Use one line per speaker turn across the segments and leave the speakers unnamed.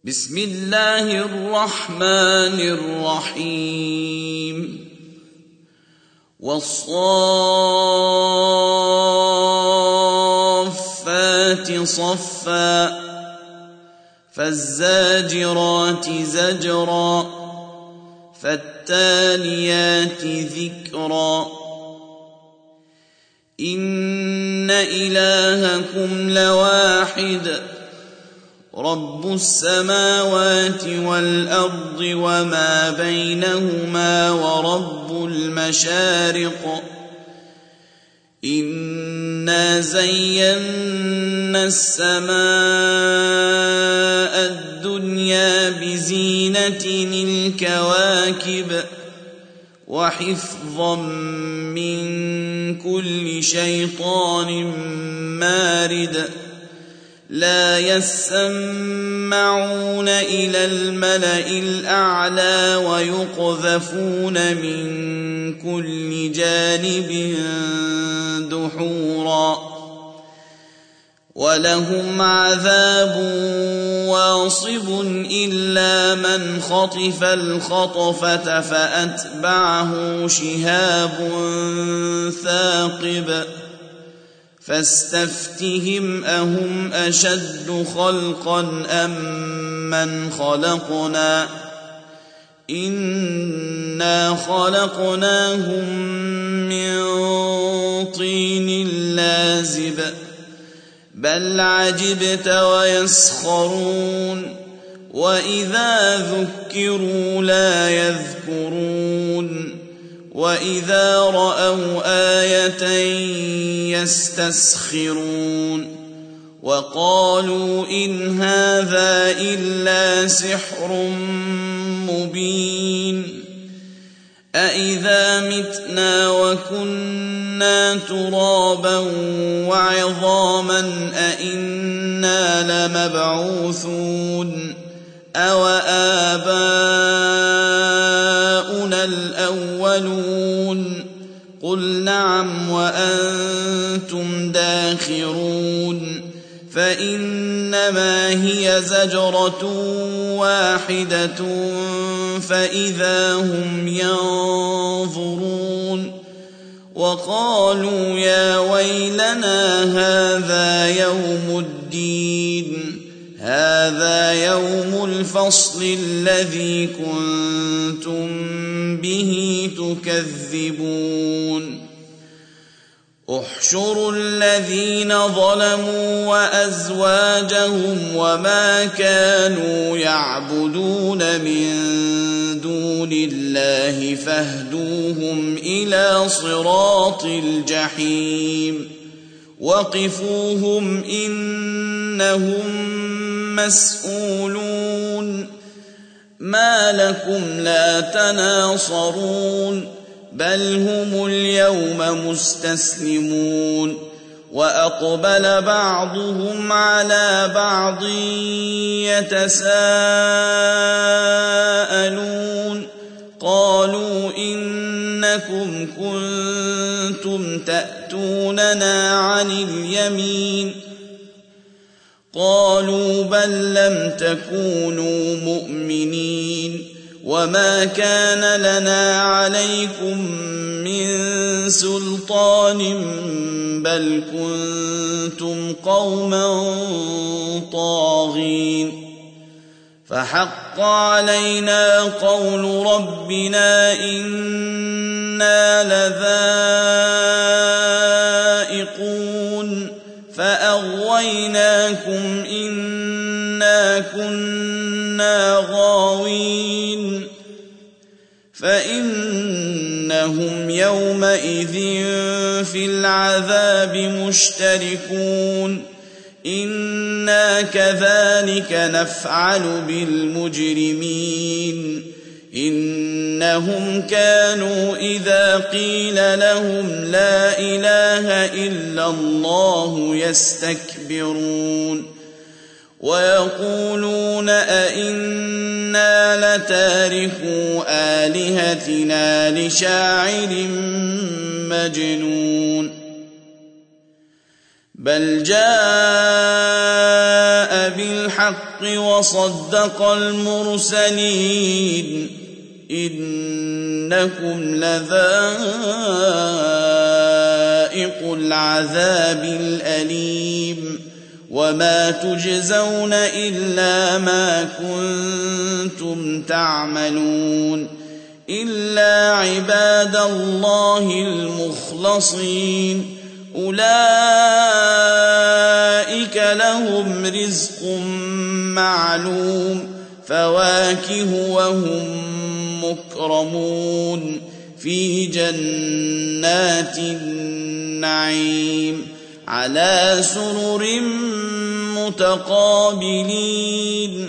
بسم الله الرحمن الرحيم والصافات صفا فالزاجرات زجرا فالتاليات ذكرا إن إلهكم لواحد رب السماوات والأرض وما بينهما ورب المشارق إنا زينا السماء الدنيا بزينة الكواكب وحفظا من كل شيطان مارد لا يسمعون إلى الملأ الأعلى ويقذفون من كل جانب دحورا ولهم عذاب واصب إلا من خطف الخطفة فأتبعه شهاب ثاقب فاستفتهم أهم أشد خلقا أم من خلقنا إنا خلقناهم من طين لازب بل عجبت ويسخرون وإذا ذكروا لا يذكرون وإذا رأوا آية يستسخرون وقالوا إن هذا إلا سحر مبين أإذا متنا وكنا ترابا وعظاما أإنا لمبعوثون أو آباؤنا الأولون قل نعم وأنتم داخرون فإنما هي زجرة واحدة فإذا هم ينظرون وقالوا يا ويلنا هذا يوم الدين هذا يوم الفصل الذي كنتم به تكذبون احشروا الذين ظلموا وأزواجهم وما كانوا يعبدون من دون الله فاهدوهم إلى صراط الجحيم وقفوهم إنهم مسؤولون ما لكم لا تناصرون بل هم اليوم مستسلمون وأقبل بعضهم على بعض يتساءلون قالوا إنكم كنتم تأتوننا عن اليمين قالوا بل لم تكونوا مؤمنين وما كان لنا عليكم من سلطان بل كنتم قوما طاغين فحق علينا قول ربنا إنا لذائقون فأغويناكم إنا كنا غاوين فإنهم يومئذ في العذاب مشتركون إنا كذلك نفعل بالمجرمين إنهم كانوا إذا قيل لهم لا إله إلا الله يستكبرون ويقولون أئنا لتاركو آلهتنا لشاعر مجنون بل جاء بالحق وصدق المرسلين إنكم لذائق العذاب الأليم وما تجزون إلا ما كنتم تعملون إلا عباد الله المخلصين أولئك لهم رزق معلوم فواكه وهم مكرمون في جنات النعيم على سرر متقابلين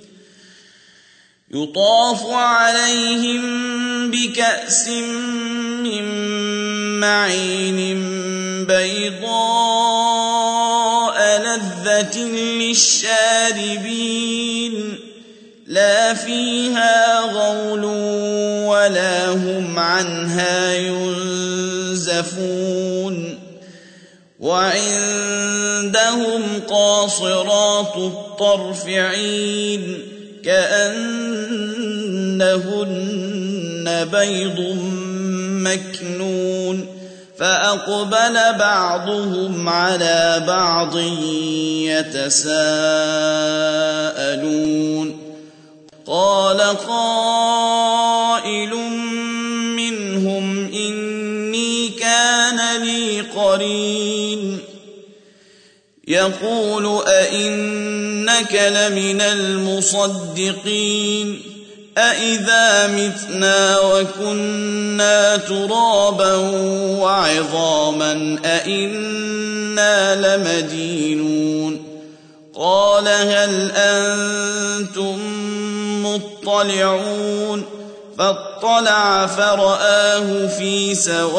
يطاف عليهم بكأس من معين بيضاء لذة للشاربين لا فيها غول ولا هم عنها ينزفون وعندهم قاصرات الطرف عين كأنهن بيض مكنون فأقبل بعضهم على بعض يتساءلون قال قائل منهم إني كان لي قرين يقول أئنك لمن المصدقين أئذا متنا وكنا ترابا وعظاما أئنا لمدينون قال هل أنتم مطلعون فاطلع فرآه في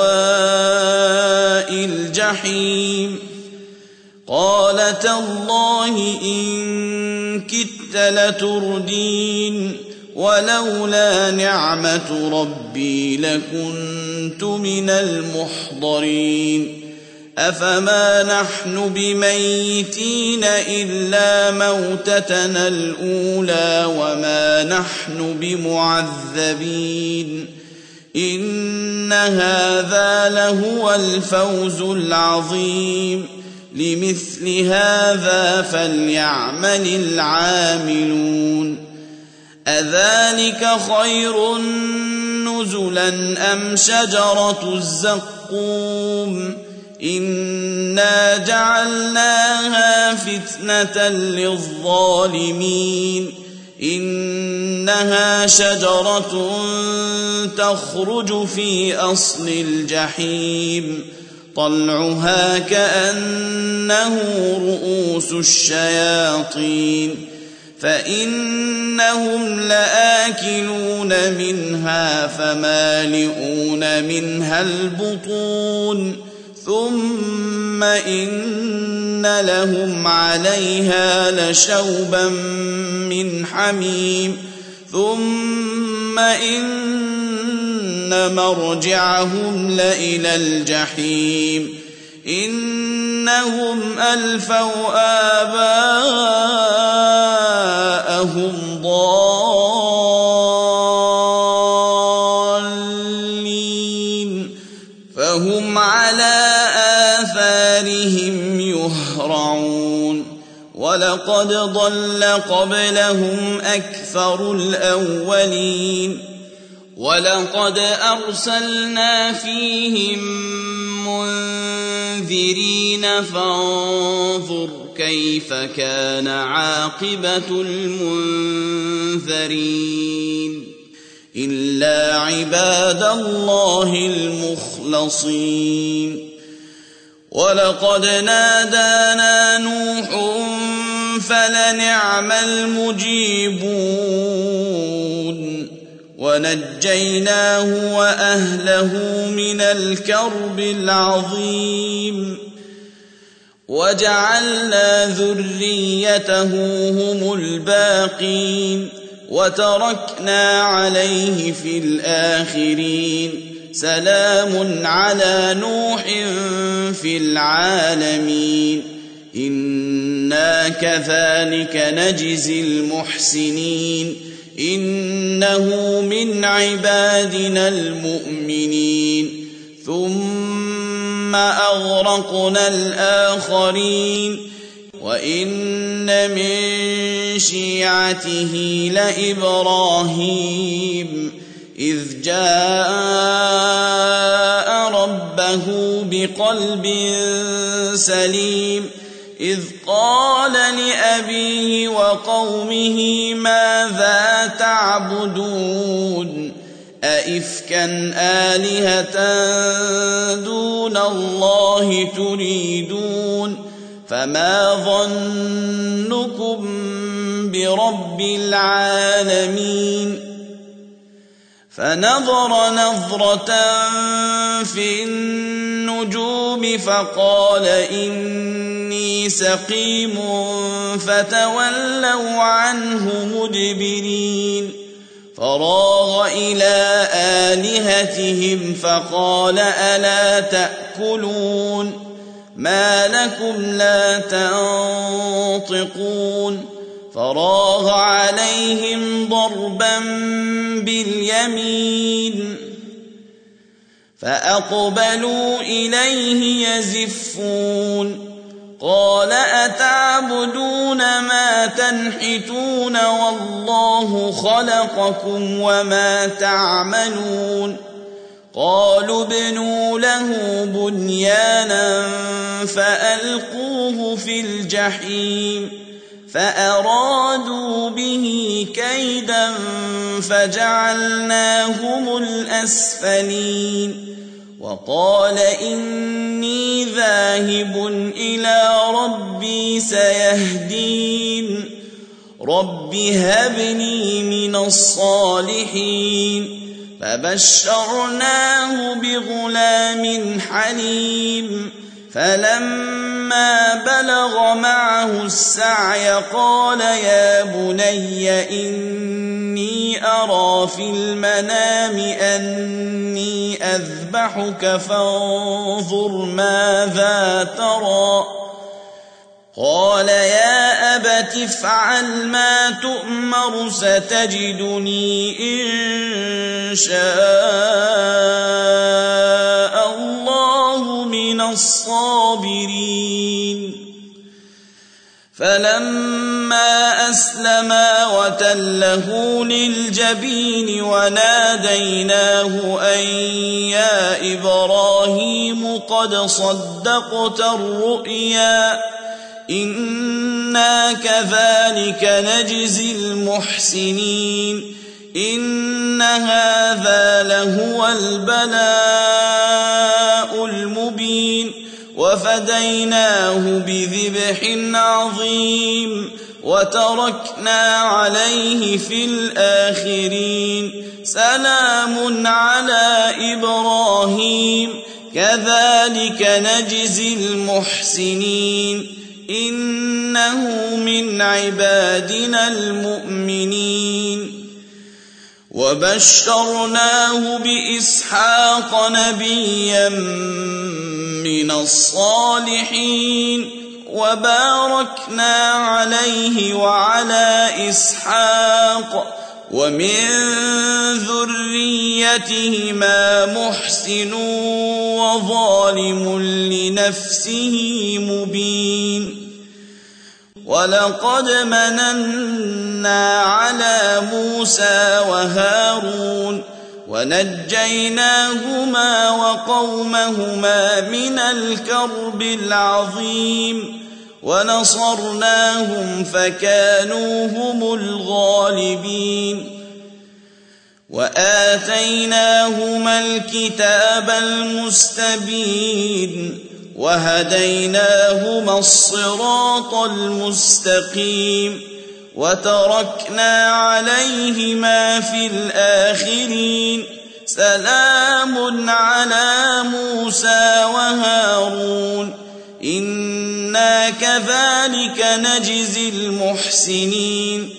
سواء الجحيم قال تالله إن كدت لتردين ولولا نعمة ربي لكنت من المحضرين أفما نحن بميتين إلا موتتنا الأولى وما نحن بمعذبين إن هذا لهو الفوز العظيم لمثل هذا فليعمل العاملون أذلك خير نزلا أم شجرة الزقوم إنا جعلناها فتنة للظالمين إنها شجرة تخرج في أصل الجحيم طلعها كأنه رؤوس الشياطين فإنهم لآكلون منها فمالئون منها البطون ثم إن لهم عليها لشوبا من حميم ثم إن مرجعهم لإلى الجحيم إنهم ألفوا آباءهم ضالين فهم على آثارهم يهرعون ولقد ضل قبلهم أكثر الأولين ولقد أرسلنا فيهم منذرين فانظر كيف كان عاقبة المنذرين إلا عباد الله المخلصين ولقد نادانا نوح فلنعم المجيبون ونجيناه وأهله من الكرب العظيم وجعلنا ذريته هم الباقين وتركنا عليه في الآخرين سلام على نوح في العالمين إنا كذلك نجزي المحسنين إنه من عبادنا المؤمنين ثم أغرقنا الآخرين وإن من شيعته لإبراهيم إذ جاء ربه بقلب سليم إذ قال لأبيه وقومه ماذا تعبدون أئفكا آلهة دون الله تريدون فما ظنكم برب العالمين فنظر نظرة في النجوم فقال إني سقيم فتولوا عنه مدبرين فراغ إلى آلهتهم فقال ألا تأكلون ما لكم لا تنطقون فراغ عليهم ضربا باليمين فأقبلوا إليه يزفون قال أتعبدون ما تنحتون والله خلقكم وما تعملون قالوا ابنوا له بنيانا فألقوه في الجحيم فأرادوا به كيدا فجعلناهم الأسفلين وقال إني ذاهب إلى ربي سيهدين رب هب لي من الصالحين فبشرناه بغلام حليم فلما بلغ معه السعي قال يا بني إني أرى في المنام أني أذبحك فانظر ماذا ترى قال يا أبت افعل ما تؤمر ستجدني إن شاء الله من الصابرين فلما أسلما وتله للجبين وناديناه أن يا إبراهيم قد صدقت الرؤيا إنا كذلك نجزي المحسنين إن هذا لهو البلاء المبين وفديناه بذبح عظيم وتركنا عليه في الآخرين سلام على إبراهيم كذلك نجزي المحسنين إنه من عبادنا المؤمنين وبشرناه بإسحاق نبيا من الصالحين وباركنا عليه وعلى إسحاق ومن ذريتهما محسن وظالم لنفسه مبين ولقد مننا على موسى وهارون ونجيناهما وقومهما من الكرب العظيم ونصرناهم فكانوا هم الغالبين وآتيناهما الكتاب المستبين وهديناهما الصراط المستقيم وتركنا عليهما في الآخرين سلام على موسى وهارون إنا كذلك نجزي المحسنين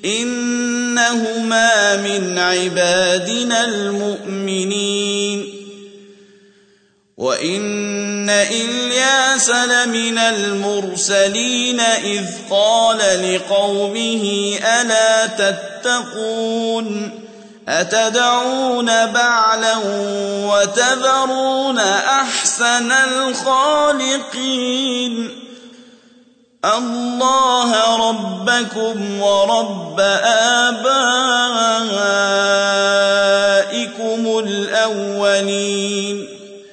إنهما من عبادنا المؤمنين وإن إن إلياس لمن المرسلين إذ قال لقومه ألا تتقون أتدعون بعلا وتذرون أحسن الخالقين الله ربكم ورب آبائكم الأولين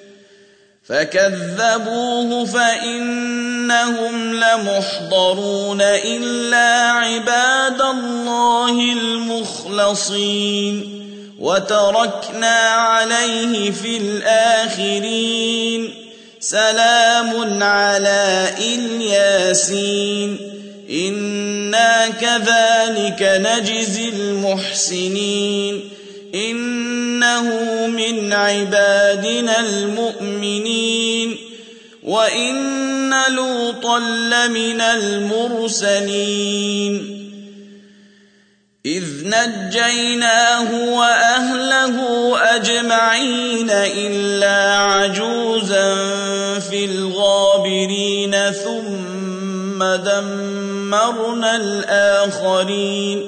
فكذبوه فإنهم لمحضرون إلا عباد الله المخلصين وتركنا عليه في الآخرين سلام على الياسين إنا كذلك نجزي المحسنين إنه من عبادنا المؤمنين وإن لوطا لمن المرسلين إذ نجيناه وأهله أجمعين إلا عجوزا في الغابرين ثم دمرنا الآخرين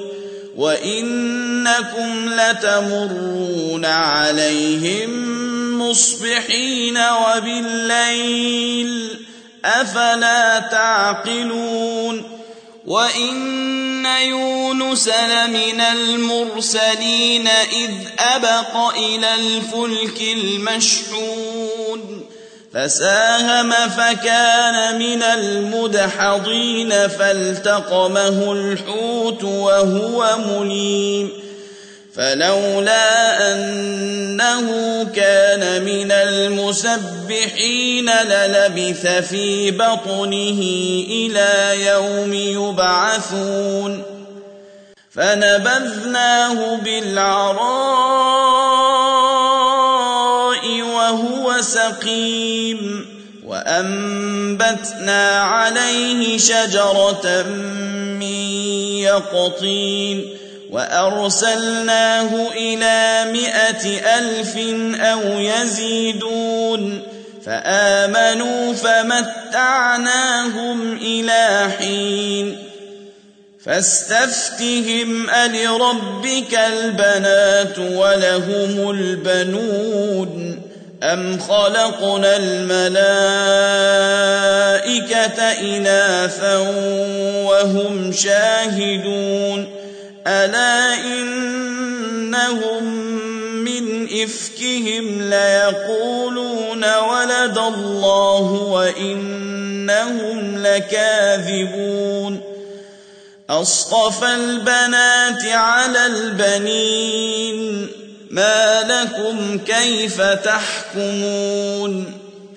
وإنكم لتمرون عليهم مصبحين وبالليل أفلا تعقلون وإن يونس لمن المرسلين إذ أبق إلى الفلك المشحون فساهم فكان من المدحضين فالتقمه الحوت وهو مليم فلولا أنه كان من المسبحين للبث في بطنه إلى يوم يبعثون فنبذناه بالعراء وهو سقيم وأنبتنا عليه شجرة من يقطين وأرسلناه إلى 100,000 أو يزيدون فآمنوا فمتعناهم إلى حين فاستفتهم ألربك البنات ولهم البنون أم خلقنا الملائكة إناثا وهم شاهدون ألا إنهم من إفكهم ليقولون ولد الله وإنهم لكاذبون أصطفى البنات على البنين ما لكم كيف تحكمون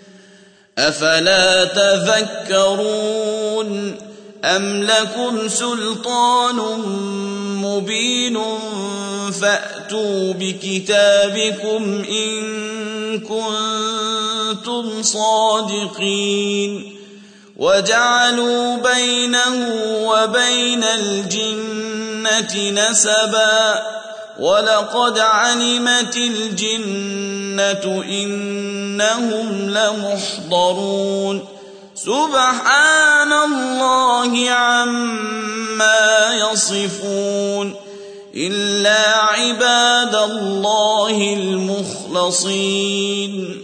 أفلا تذكرون أم لكم سلطان مبين فأتوا بكتابكم إن كنتم صادقين وجعلوا بينه وبين الجنة نسبا ولقد علمت الجنة إنهم لمحضرون سبحان الله عما يصفون إلا عباد الله المخلصين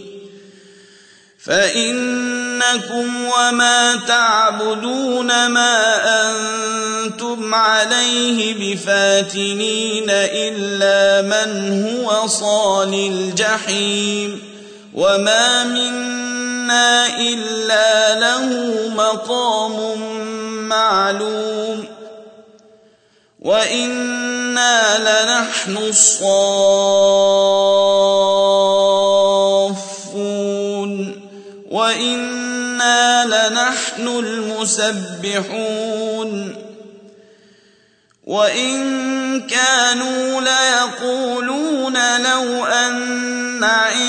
فإنكم وما تعبدون ما أنتم عليه بفاتنين إلا من هو صال الجحيم وما منا إلا له مقام معلوم وإنا لنحن الصافون وإنا لنحن المسبحون وإن كانوا ليقولون لو أن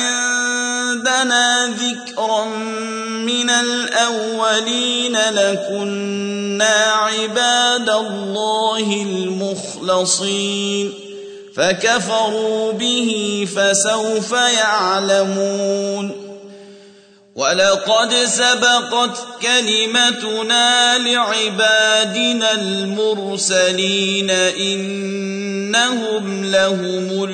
عندنا ذكرا من الأولين لكنا عباد الله المخلصين فكفروا به فسوف يعلمون ولقد سبقت كلمتنا لعبادنا المرسلين إنهم لهم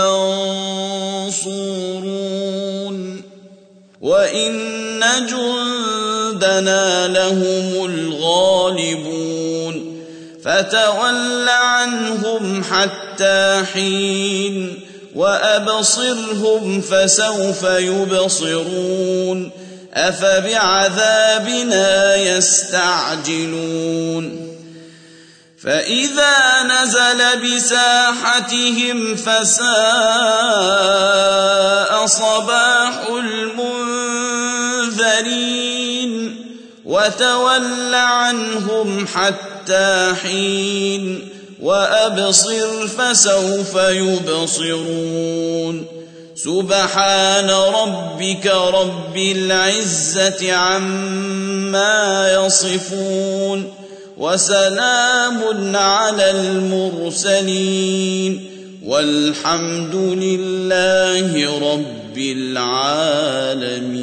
المنصورون وإن جندنا لهم الغالبون فتول عنهم حتى حين وأبصرهم فسوف يبصرون أفبعذابنا يستعجلون فإذا نزل بساحتهم فساء صباح المنذرين وتول عنهم حتى حين وأبصر فسوف يبصرون سبحان ربك رب العزة عما يصفون وسلام على المرسلين والحمد لله رب العالمين.